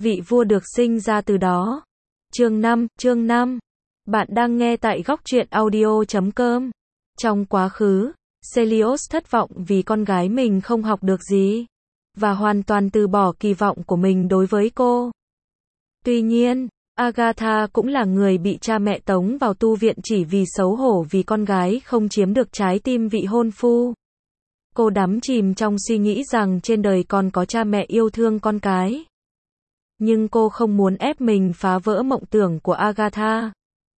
vị vua được sinh ra từ đó. Chương 5. Bạn đang nghe tại góc truyện audio.com. Trong quá khứ, Celios thất vọng vì con gái mình không học được gì, và hoàn toàn từ bỏ kỳ vọng của mình đối với cô. Tuy nhiên, Agatha cũng là người bị cha mẹ tống vào tu viện chỉ vì xấu hổ vì con gái không chiếm được trái tim vị hôn phu. Cô đắm chìm trong suy nghĩ rằng trên đời còn có cha mẹ yêu thương con cái. Nhưng cô không muốn ép mình phá vỡ mộng tưởng của Agatha.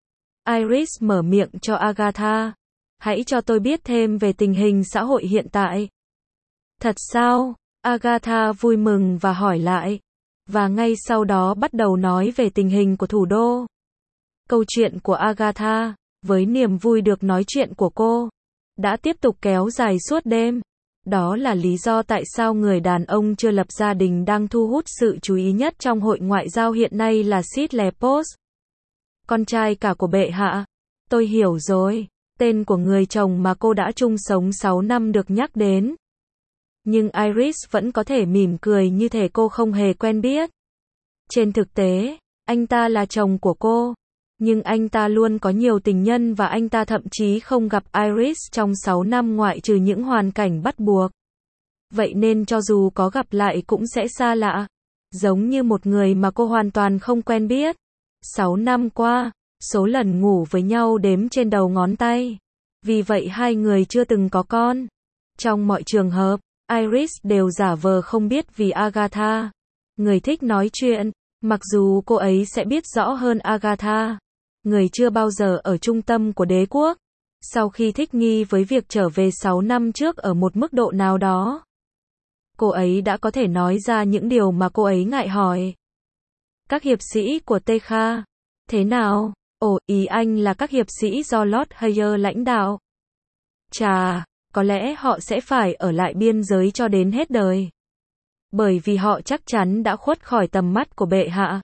Iris mở miệng cho Agatha. Hãy cho tôi biết thêm về tình hình xã hội hiện tại. Thật sao? Agatha vui mừng và hỏi lại. Và ngay sau đó bắt đầu nói về tình hình của thủ đô. Câu chuyện của Agatha, với niềm vui được nói chuyện của cô, đã tiếp tục kéo dài suốt đêm. Đó là lý do tại sao người đàn ông chưa lập gia đình đang thu hút sự chú ý nhất trong hội ngoại giao hiện nay là Sid Lepos. Con trai cả của bệ hạ. Tôi hiểu rồi. Tên của người chồng mà cô đã chung sống 6 năm được nhắc đến. Nhưng Iris vẫn có thể mỉm cười như thể cô không hề quen biết. Trên thực tế, anh ta là chồng của cô. Nhưng anh ta luôn có nhiều tình nhân và anh ta thậm chí không gặp Iris trong 6 năm ngoại trừ những hoàn cảnh bắt buộc. Vậy nên cho dù có gặp lại cũng sẽ xa lạ. Giống như một người mà cô hoàn toàn không quen biết. 6 năm qua, số lần ngủ với nhau đếm trên đầu ngón tay. Vì vậy hai người chưa từng có con. Trong mọi trường hợp, Iris đều giả vờ không biết vì Agatha. Người thích nói chuyện, mặc dù cô ấy sẽ biết rõ hơn Agatha. Người chưa bao giờ ở trung tâm của đế quốc. Sau khi thích nghi với việc trở về 6 năm trước ở một mức độ nào đó, cô ấy đã có thể nói ra những điều mà cô ấy ngại hỏi. Các hiệp sĩ của Tekha. Thế nào? Ồ, ý anh là các hiệp sĩ do Lord Hayer lãnh đạo. Chà, có lẽ họ sẽ phải ở lại biên giới cho đến hết đời. Bởi vì họ chắc chắn đã khuất khỏi tầm mắt của bệ hạ.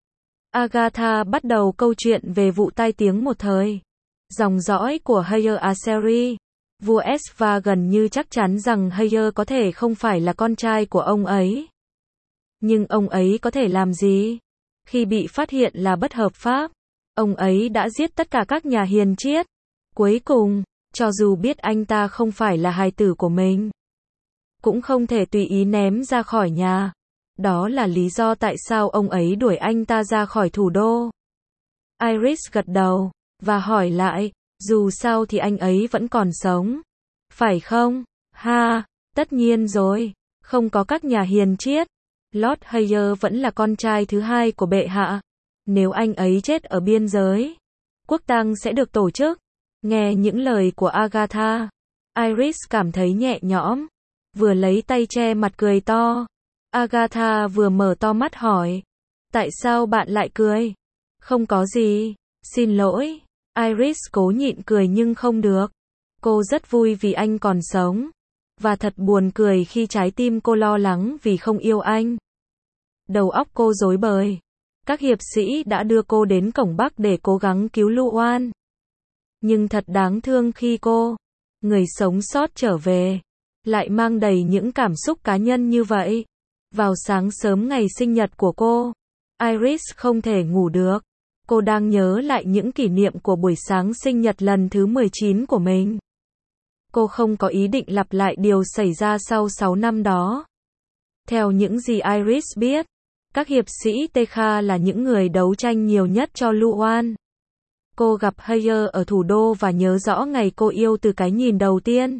Agatha bắt đầu câu chuyện về vụ tai tiếng một thời. Dòng dõi của Hayer Aseri, vua Esva gần như chắc chắn rằng Hayer có thể không phải là con trai của ông ấy. Nhưng ông ấy có thể làm gì? Khi bị phát hiện là bất hợp pháp, ông ấy đã giết tất cả các nhà hiền triết. Cuối cùng, cho dù biết anh ta không phải là hài tử của mình, cũng không thể tùy ý ném ra khỏi nhà. Đó là lý do tại sao ông ấy đuổi anh ta ra khỏi thủ đô. Iris gật đầu, và hỏi lại, dù sao thì anh ấy vẫn còn sống. Phải không? Ha, tất nhiên rồi, không có các nhà hiền triết. Lord Hayer vẫn là con trai thứ hai của bệ hạ. Nếu anh ấy chết ở biên giới, quốc tang sẽ được tổ chức. Nghe những lời của Agatha, Iris cảm thấy nhẹ nhõm, vừa lấy tay che mặt cười to. Agatha vừa mở to mắt hỏi, tại sao bạn lại cười? Không có gì, xin lỗi. Iris cố nhịn cười nhưng không được. Cô rất vui vì anh còn sống. Và thật buồn cười khi trái tim cô lo lắng vì không yêu anh. Đầu óc cô rối bời. Các hiệp sĩ đã đưa cô đến cổng Bắc để cố gắng cứu Luan. Nhưng thật đáng thương khi cô, người sống sót trở về, lại mang đầy những cảm xúc cá nhân như vậy. Vào sáng sớm ngày sinh nhật của cô, Iris không thể ngủ được. Cô đang nhớ lại những kỷ niệm của buổi sáng sinh nhật lần thứ 19 của mình. Cô không có ý định lặp lại điều xảy ra sau 6 năm đó. Theo những gì Iris biết, các hiệp sĩ Tekha là những người đấu tranh nhiều nhất cho Luan. Cô gặp Hayer ở thủ đô và nhớ rõ ngày cô yêu từ cái nhìn đầu tiên.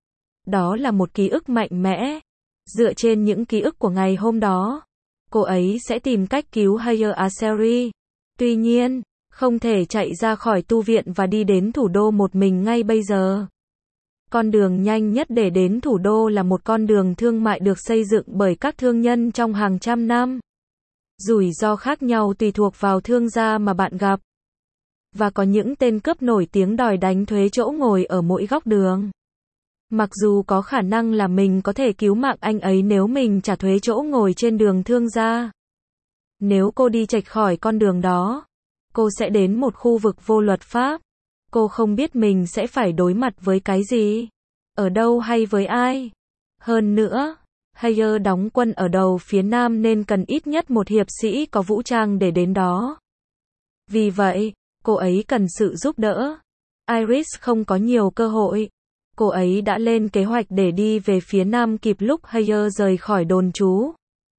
Đó là một ký ức mạnh mẽ. Dựa trên những ký ức của ngày hôm đó, cô ấy sẽ tìm cách cứu Hayer Aseri. Tuy nhiên, không thể chạy ra khỏi tu viện và đi đến thủ đô một mình ngay bây giờ. Con đường nhanh nhất để đến thủ đô là một con đường thương mại được xây dựng bởi các thương nhân trong hàng trăm năm. Rủi ro khác nhau tùy thuộc vào thương gia mà bạn gặp. Và có những tên cướp nổi tiếng đòi đánh thuế chỗ ngồi ở mỗi góc đường. Mặc dù có khả năng là mình có thể cứu mạng anh ấy nếu mình trả thuế chỗ ngồi trên đường thương gia. Nếu cô đi chệch khỏi con đường đó, cô sẽ đến một khu vực vô luật pháp. Cô không biết mình sẽ phải đối mặt với cái gì, ở đâu hay với ai. Hơn nữa, Haier đóng quân ở đầu phía nam nên cần ít nhất một hiệp sĩ có vũ trang để đến đó. Vì vậy, cô ấy cần sự giúp đỡ. Iris không có nhiều cơ hội. Cô ấy đã lên kế hoạch để đi về phía nam kịp lúc Haier rời khỏi đồn trú.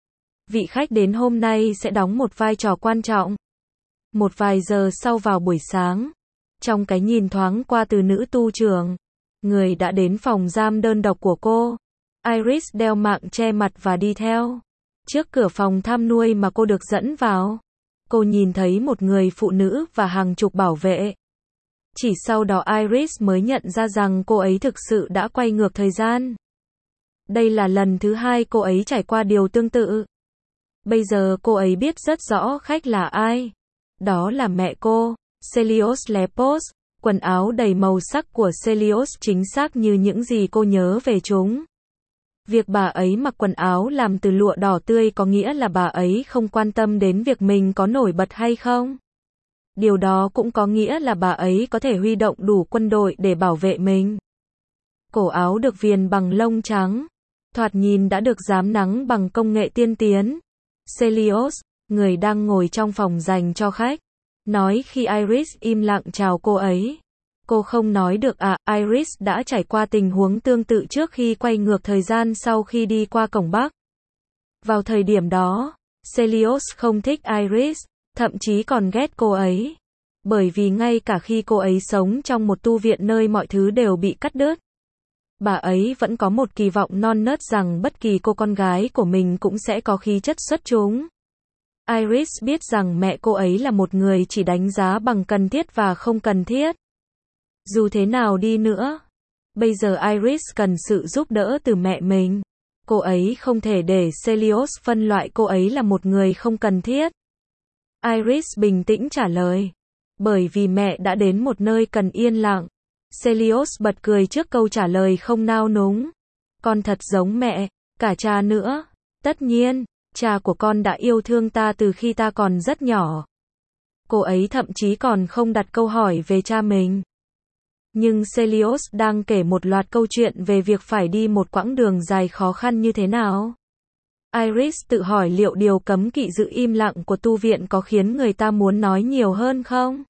Vị khách đến hôm nay sẽ đóng một vai trò quan trọng. Một vài giờ sau vào buổi sáng, trong cái nhìn thoáng qua từ nữ tu trưởng, người đã đến phòng giam đơn độc của cô. Iris đeo mạng che mặt và đi theo. Trước cửa phòng thăm nuôi mà cô được dẫn vào, cô nhìn thấy một người phụ nữ và hàng chục bảo vệ. Chỉ sau đó Iris mới nhận ra rằng cô ấy thực sự đã quay ngược thời gian. Đây là lần thứ hai cô ấy trải qua điều tương tự. Bây giờ cô ấy biết rất rõ khách là ai. Đó là mẹ cô, Celios Lepos. Quần áo đầy màu sắc của Celios chính xác như những gì cô nhớ về chúng. Việc bà ấy mặc quần áo làm từ lụa đỏ tươi có nghĩa là bà ấy không quan tâm đến việc mình có nổi bật hay không. Điều đó cũng có nghĩa là bà ấy có thể huy động đủ quân đội để bảo vệ mình. Cổ áo được viền bằng lông trắng, thoạt nhìn đã được rám nắng bằng công nghệ tiên tiến. Celios, người đang ngồi trong phòng dành cho khách, nói khi Iris im lặng chào cô ấy. Cô không nói được Iris đã trải qua tình huống tương tự trước khi quay ngược thời gian sau khi đi qua cổng Bắc. Vào thời điểm đó, Celios không thích Iris, thậm chí còn ghét cô ấy. Bởi vì ngay cả khi cô ấy sống trong một tu viện nơi mọi thứ đều bị cắt đứt, bà ấy vẫn có một kỳ vọng non nớt rằng bất kỳ cô con gái của mình cũng sẽ có khí chất xuất chúng. Iris biết rằng mẹ cô ấy là một người chỉ đánh giá bằng cần thiết và không cần thiết. Dù thế nào đi nữa, bây giờ Iris cần sự giúp đỡ từ mẹ mình. Cô ấy không thể để Celios phân loại cô ấy là một người không cần thiết. Iris bình tĩnh trả lời. Bởi vì mẹ đã đến một nơi cần yên lặng. Celios bật cười trước câu trả lời không nao núng. Con thật giống mẹ, cả cha nữa. Tất nhiên, cha của con đã yêu thương ta từ khi ta còn rất nhỏ. Cô ấy thậm chí còn không đặt câu hỏi về cha mình. Nhưng Celios đang kể một loạt câu chuyện về việc phải đi một quãng đường dài khó khăn như thế nào. Iris tự hỏi liệu điều cấm kỵ giữ im lặng của tu viện có khiến người ta muốn nói nhiều hơn không?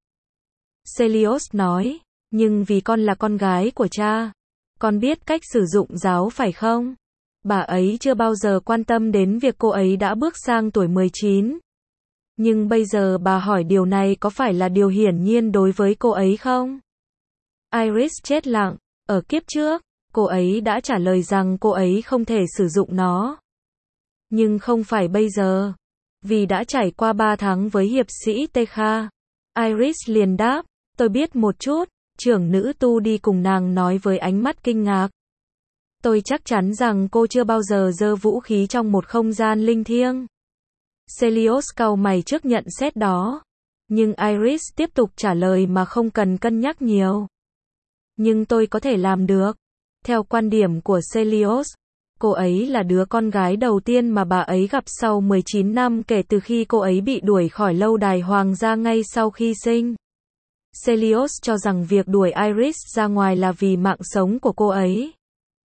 Celios nói, nhưng vì con là con gái của cha, con biết cách sử dụng giáo phải không? Bà ấy chưa bao giờ quan tâm đến việc cô ấy đã bước sang tuổi 19. Nhưng bây giờ bà hỏi điều này có phải là điều hiển nhiên đối với cô ấy không? Iris chết lặng. Ở kiếp trước, cô ấy đã trả lời rằng cô ấy không thể sử dụng nó. Nhưng không phải bây giờ. Vì đã trải qua 3 tháng với hiệp sĩ Tekha. Iris liền đáp, tôi biết một chút. Trưởng nữ tu đi cùng nàng nói với ánh mắt kinh ngạc. Tôi chắc chắn rằng cô chưa bao giờ giơ vũ khí trong một không gian linh thiêng. Celios cau mày trước nhận xét đó. Nhưng Iris tiếp tục trả lời mà không cần cân nhắc nhiều. Nhưng tôi có thể làm được. Theo quan điểm của Celios, cô ấy là đứa con gái đầu tiên mà bà ấy gặp sau 19 năm kể từ khi cô ấy bị đuổi khỏi lâu đài hoàng gia ngay sau khi sinh. Celios cho rằng việc đuổi Iris ra ngoài là vì mạng sống của cô ấy.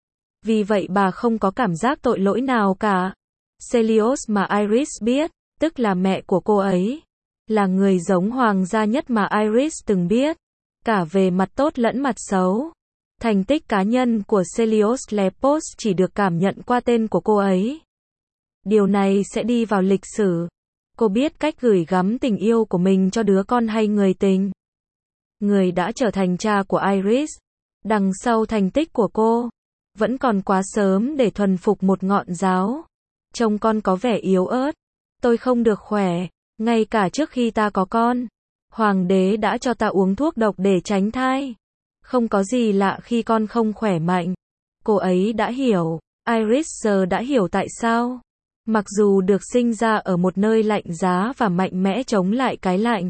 Vì vậy bà không có cảm giác tội lỗi nào cả. Celios mà Iris biết, tức là mẹ của cô ấy, là người giống hoàng gia nhất mà Iris từng biết, cả về mặt tốt lẫn mặt xấu. Thành tích cá nhân của Celios Lepos chỉ được cảm nhận qua tên của cô ấy. Điều này sẽ đi vào lịch sử. Cô biết cách gửi gắm tình yêu của mình cho đứa con hay người tình. Người đã trở thành cha của Iris. Đằng sau thành tích của cô, vẫn còn quá sớm để thuần phục một ngọn giáo. Trông con có vẻ yếu ớt. Tôi không được khỏe, ngay cả trước khi ta có con. Hoàng đế đã cho ta uống thuốc độc để tránh thai. Không có gì lạ khi con không khỏe mạnh. Cô ấy đã hiểu. Iris giờ đã hiểu tại sao. Mặc dù được sinh ra ở một nơi lạnh giá và mạnh mẽ chống lại cái lạnh,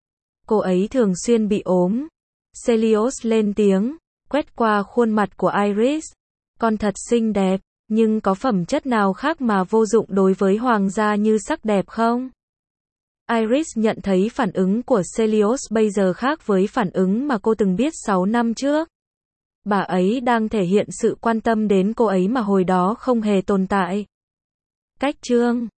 cô ấy thường xuyên bị ốm. Celios lên tiếng, quét qua khuôn mặt của Iris. Con thật xinh đẹp, nhưng có phẩm chất nào khác mà vô dụng đối với hoàng gia như sắc đẹp không? Iris nhận thấy phản ứng của Celios bây giờ khác với phản ứng mà cô từng biết 6 năm trước. Bà ấy đang thể hiện sự quan tâm đến cô ấy mà hồi đó không hề tồn tại. Cách chương